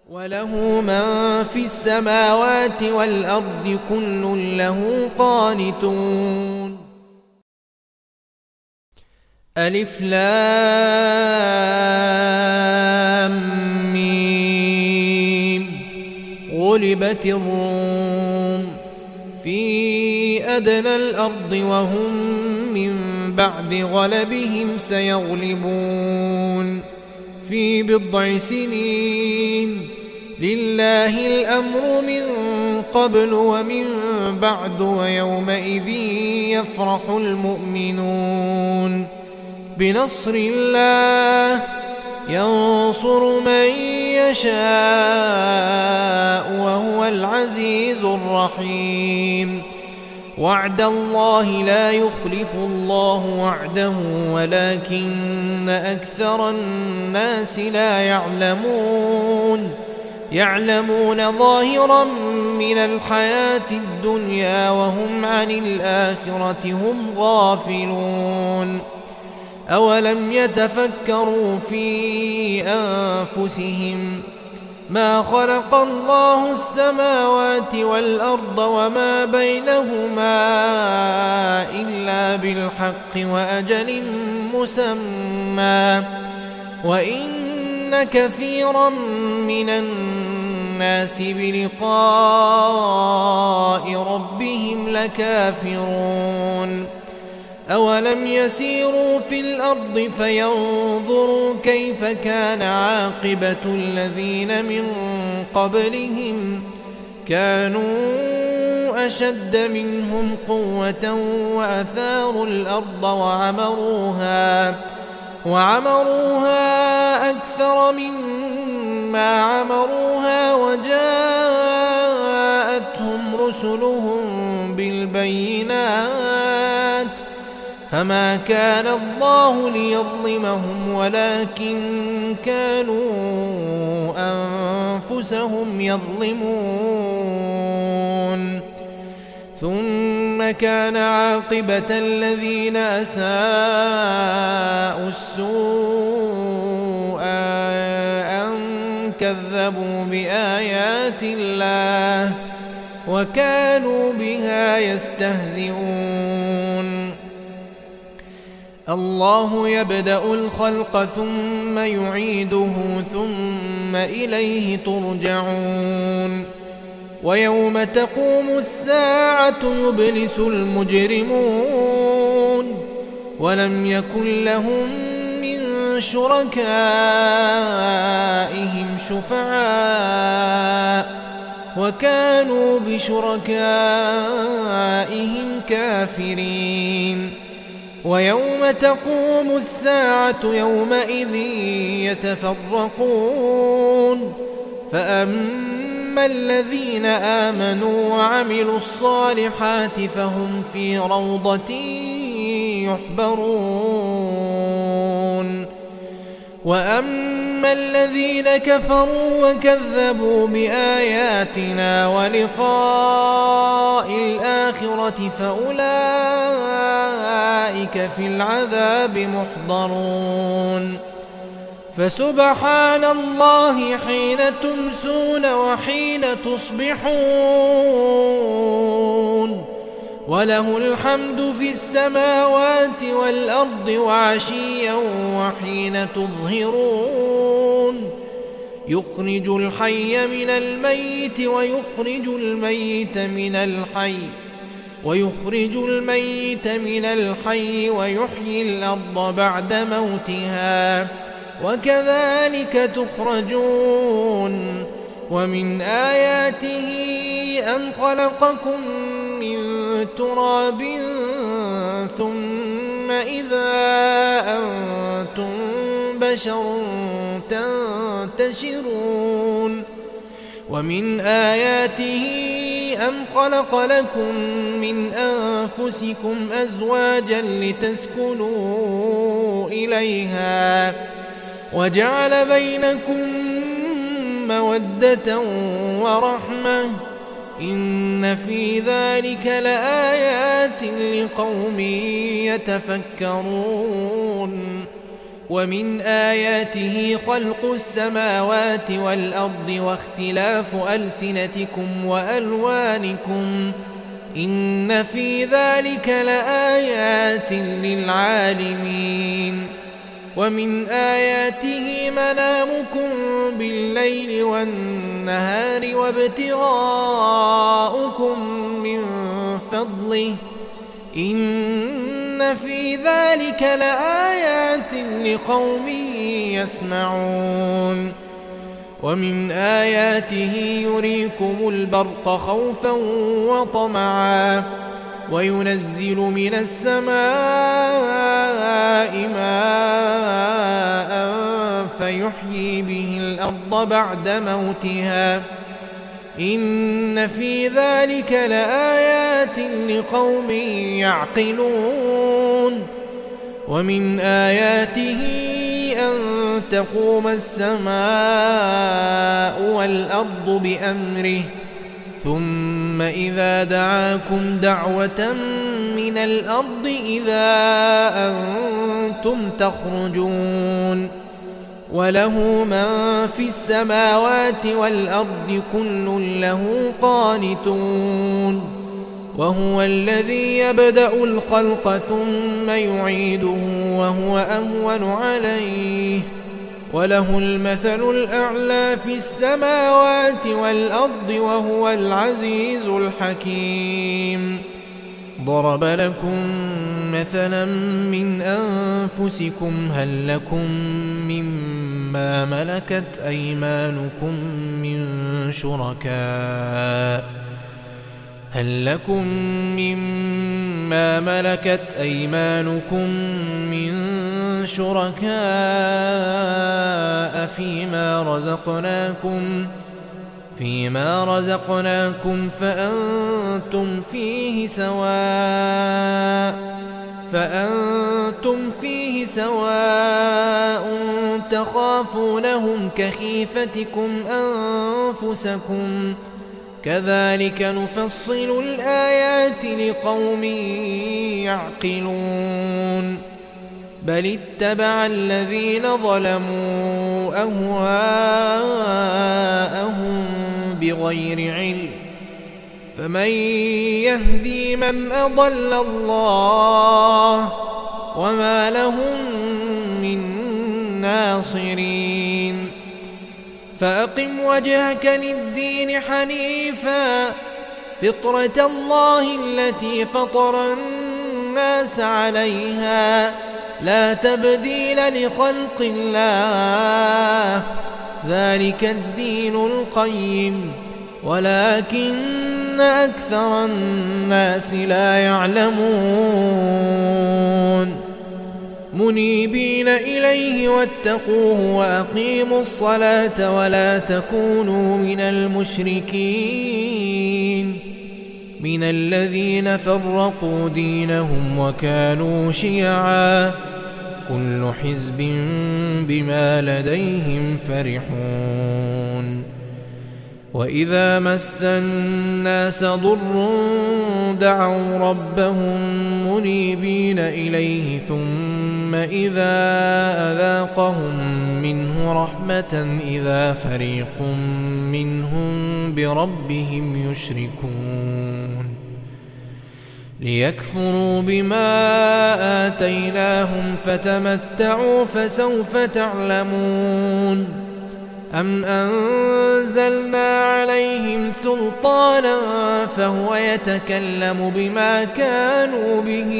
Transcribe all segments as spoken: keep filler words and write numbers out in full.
وله من في السماوات والأرض كل له قانتون. ألف لام ميم. غلبت الروم في أدنى الأرض وهم من بعد غلبهم سيغلبون في بضع سنين. لله الأمر من قبل ومن بعد ويومئذ يفرح المؤمنون بنصر الله ينصر من يشاء وهو العزيز الرحيم. وعد الله لا يخلف الله وعده ولكن أكثر الناس لا يعلمون يعلمون ظاهرا من الحياة الدنيا وهم عن الآخرة هم غافلون. أولم يتفكروا في أنفسهم ما خلق الله السماوات والأرض وما بينهما إلا بالحق وأجل مسمى وإن كثيرا من الناس بلقاء ربهم لكافرون. أولم يسيروا في الأرض فينظروا كيف كان عاقبة الذين من قبلهم كانوا أشد منهم قوة وأثاروا الأرض وعمروها وعمروها أكثر مما عمروها وجاءتهم رسلهم بالبينات فما كان الله ليظلمهم ولكن كانوا أنفسهم يظلمون. ثم كان عاقبة الذين أساءوا السوء أن كذبوا بآيات الله وكانوا بها يستهزئون. الله يبدأ الخلق ثم يعيده ثم إليه ترجعون. ويوم تقوم الساعة يبلس المجرمون ولم يكن لهم من شركائهم شفعاء وكانوا بشركائهم كافرين. ويوم تقوم الساعة يومئذ يتفرقون فأما الذين آمنوا وعملوا الصالحات فهم في روضة يحبرون. وأما الذين كفروا وكذبوا بآياتنا ولقاء الآخرة فأولئك في العذاب محضرون. فسبحان الله حين تمسون وحين تصبحون وله الحمد في السماوات والأرض وعشيا وحين تظهرون. يخرج الحي من الميت ويخرج الميت من الحي ويخرج الميت من الحي ويحيي الأرض بعد موتها وكذلك تخرجون. ومن آياته أن خلقكم من تراب ثم إذا أنتم بشر تنتشرون. ومن آياته أن خلق لكم من أنفسكم أزواجا لتسكنوا إليها وجعل بينكم مودة ورحمة إن في ذلك لآيات لقوم يتفكرون. ومن آياته خلق السماوات والأرض واختلاف ألسنتكم وألوانكم إن في ذلك لآيات للعالمين ومن آياته منامكم بالليل والنهار وابتغاؤكم من فضله إن في ذلك لآيات لقوم يسمعون ومن آياته يريكم البرق خوفا وطمعا وينزل من السماء ماء فيحيي به الأرض بعد موتها إن في ذلك لآيات لقوم يعقلون ومن آياته أن تقوم السماء والأرض بأمره ثم إذا دعاكم دعوة من الأرض إذا أنتم تخرجون وله من في السماوات والأرض كل له قانتون وهو الذي يبدأ الخلق ثم يعيده وهو أهون عليه وله المثل الأعلى في السماوات والأرض وهو العزيز الحكيم ضرب لكم مثلا من أنفسكم هل لكم مما ملكت أيمانكم من شركاء هل لكم مما ملكت أيمانكم من شركاء فيما رزقناكم فيما رزقناكم فأنتم فيه سواء فأنتم فيه سواء تخافونهم كخيفتكم أنفسكم كذلك نفصل الآيات لقوم يعقلون بل اتبع الذين ظلموا أهواءهم بغير علم فمن يهدي من أضل الله وما لهم من ناصرين فأقم وجهك للدين حنيفا فطرة الله التي فطر الناس عليها لا تبديل لخلق الله ذلك الدين القيم ولكن أكثر الناس لا يعلمون منيبين إليه واتقوه وأقيموا الصلاة ولا تكونوا من المشركين من الذين فرقوا دينهم وكانوا شيعا كل حزب بما لديهم فرحون وإذا مس الناس ضر دعوا ربهم منيبين إليه ثم إذا أذاقهم منه رحمة إذا فريق منهم بربهم يشركون ليكفروا بما آتيناهم فتمتعوا فسوف تعلمون أم أنزلنا عليهم سلطانا فهو يتكلم بما كانوا به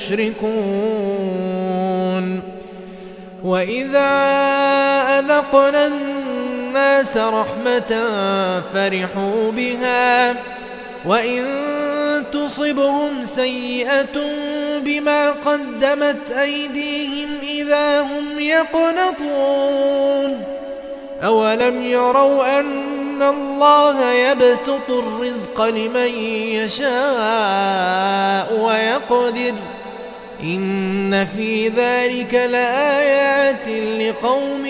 يشركون وإذا أذقنا الناس رحمة فرحوا بها وإن تصبهم سيئة بما قدمت أيديهم إذا هم يقنطون أولم يروا أن الله يبسط الرزق لمن يشاء ويقدر إن في ذلك لآيات لقوم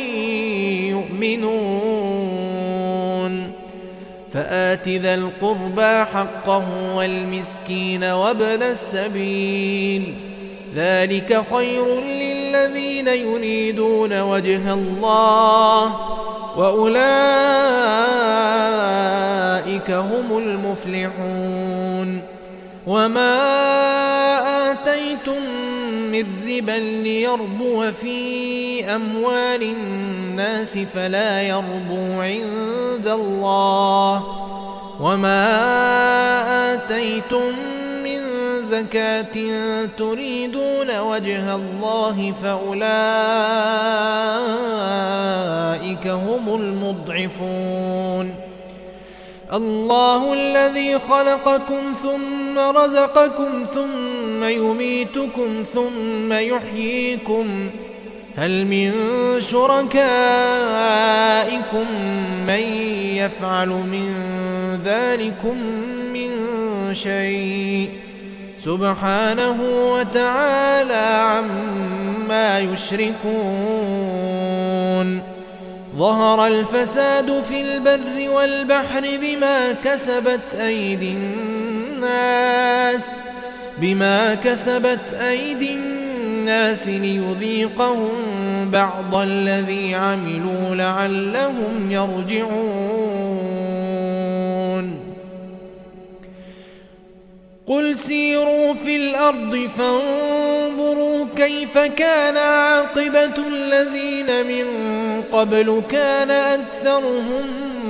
يؤمنون فآت ذا القربى حقه والمسكين وابن السبيل ذلك خير لله الذين يريدون وجه الله وأولئك هم المفلحون. وما آتيتم من ربا ليربو في أموال الناس فلا يربو عند الله، وما آتيتم من زكاة تريدون وجه الله فأولئك هم المضعفون. الله الذي خلقكم ثم رزقكم ثم يميتكم ثم يحييكم، هل من شركائكم من يفعل من ذلكم من شيء؟ سبحانه وتعالى عما يشركون. ظهر الفساد في البر والبحر بما كسبت أيدي الناس بما كسبت أيدي الناس ليذيقهم بعض الذي عملوا لعلهم يرجعون. قل سيروا في الأرض فانظروا كيف كان عاقبة الذين من قبل كان أكثرهم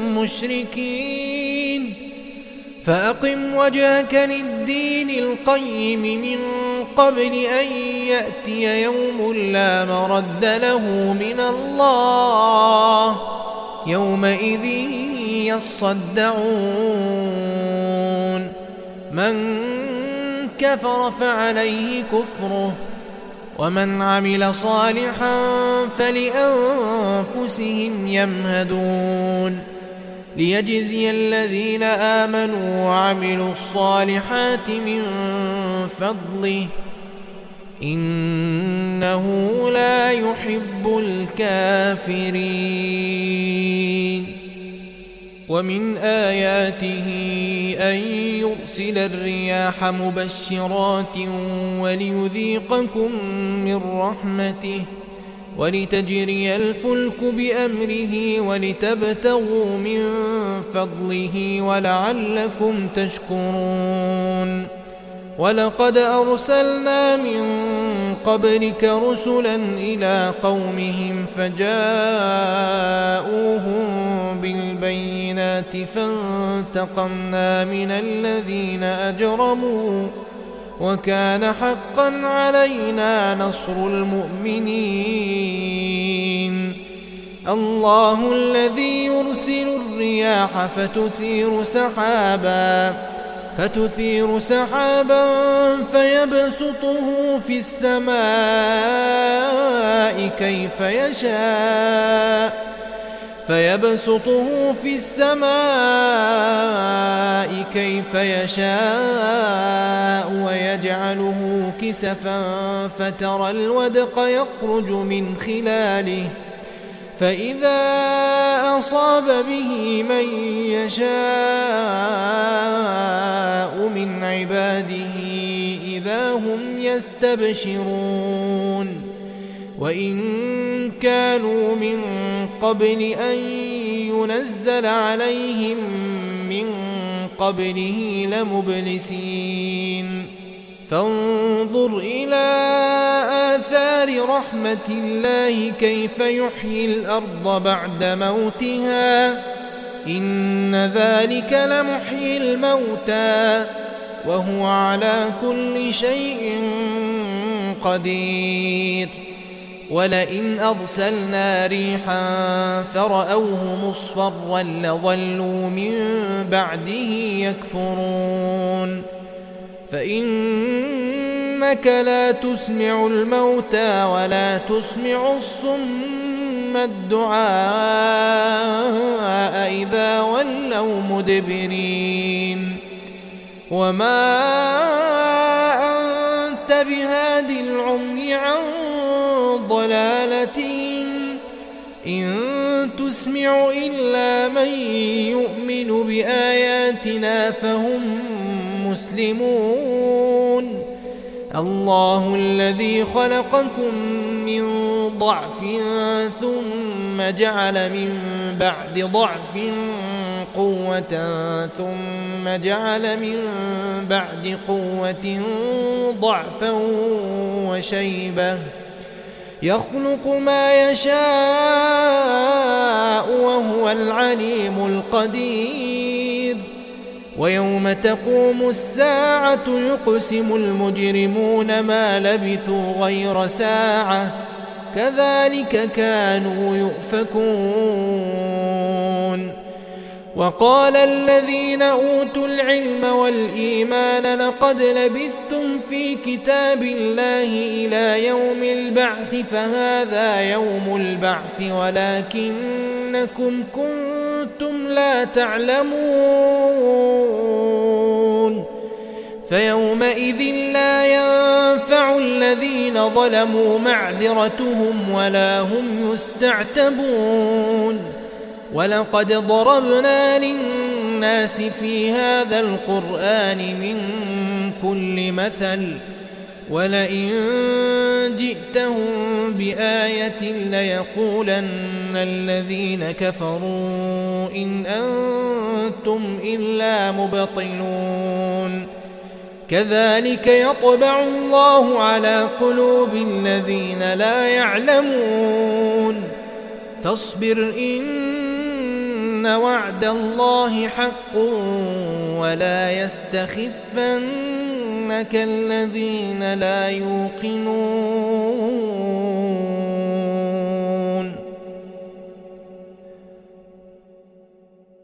مشركين. فأقم وجهك للدين القيم من قبل أن يأتي يوم لا مرد له من الله، يومئذ يصدعون. من كفر فعليه كفره، ومن عمل صالحا فلأنفسهم يمهدون، ليجزي الذين آمنوا وعملوا الصالحات من فضله، إنه لا يحب الكافرين. ومن آياته أن يرسل الرياح مبشرات وليذيقكم من رحمته ولتجري الفلك بأمره ولتبتغوا من فضله ولعلكم تشكرون. ولقد أرسلنا من قبلك رسلا إلى قومهم فجاءوهم بالبينات فانتقمنا من الذين أجرموا وكان حقا علينا نصر المؤمنين. الله الذي يرسل الرياح فتثير سحابا فتثير سحابا فيبسطه في السماء كيف يشاء فيبسطه في السماء كيف يشاء ويجعله كسفا فترى الودق يخرج من خلاله فإذا أصاب به من يشاء من عباده إذا هم يستبشرون. وإن كانوا من قبل أن ينزل عليهم من قبله لمبلسين. فانظر إلى آثار رحمة الله كيف يحيي الأرض بعد موتها إن ذلك لمحيي الموتى وهو على كل شيء قدير. ولئن أرسلنا ريحا فرأوه مصفرا لظلوا من بعده يكفرون. فإنك لا تسمع الموتى ولا تسمع الصم الدعاء إذا ولوا مدبرين. وما أنت بهاد العمي عن ضلالتهم إن تسمع إلا من يؤمن بآياتنا فهم مسلمون. الله الذي خلقكم من ضعف ثم جعل من بعد ضعف قوة ثم جعل من بعد قوة ضعفا وشيبة يخلق ما يشاء وهو العليم القدير. ويوم تقوم الساعة يقسم المجرمون ما لبثوا غير ساعة كذلك كانوا يؤفكون. وقال الذين أوتوا العلم والإيمان لقد لبثتم في كتاب الله إلى يوم البعث فهذا يوم البعث ولكنكم كنتم لا تعلمون. فيومئذ لا ينفع الذين ظلموا معذرتهم ولا هم يستعتبون. ولقد ضربنا للناس في هذا القرآن من كل مثل ولئن جئتهم بآية ليقولن الذين كفروا إن أنتم إلا مبطلون. كذلك يطبع الله على قلوب الذين لا يعلمون. فاصبر إن وعد الله حق ولا يستخفنك الذين لا يوقنون.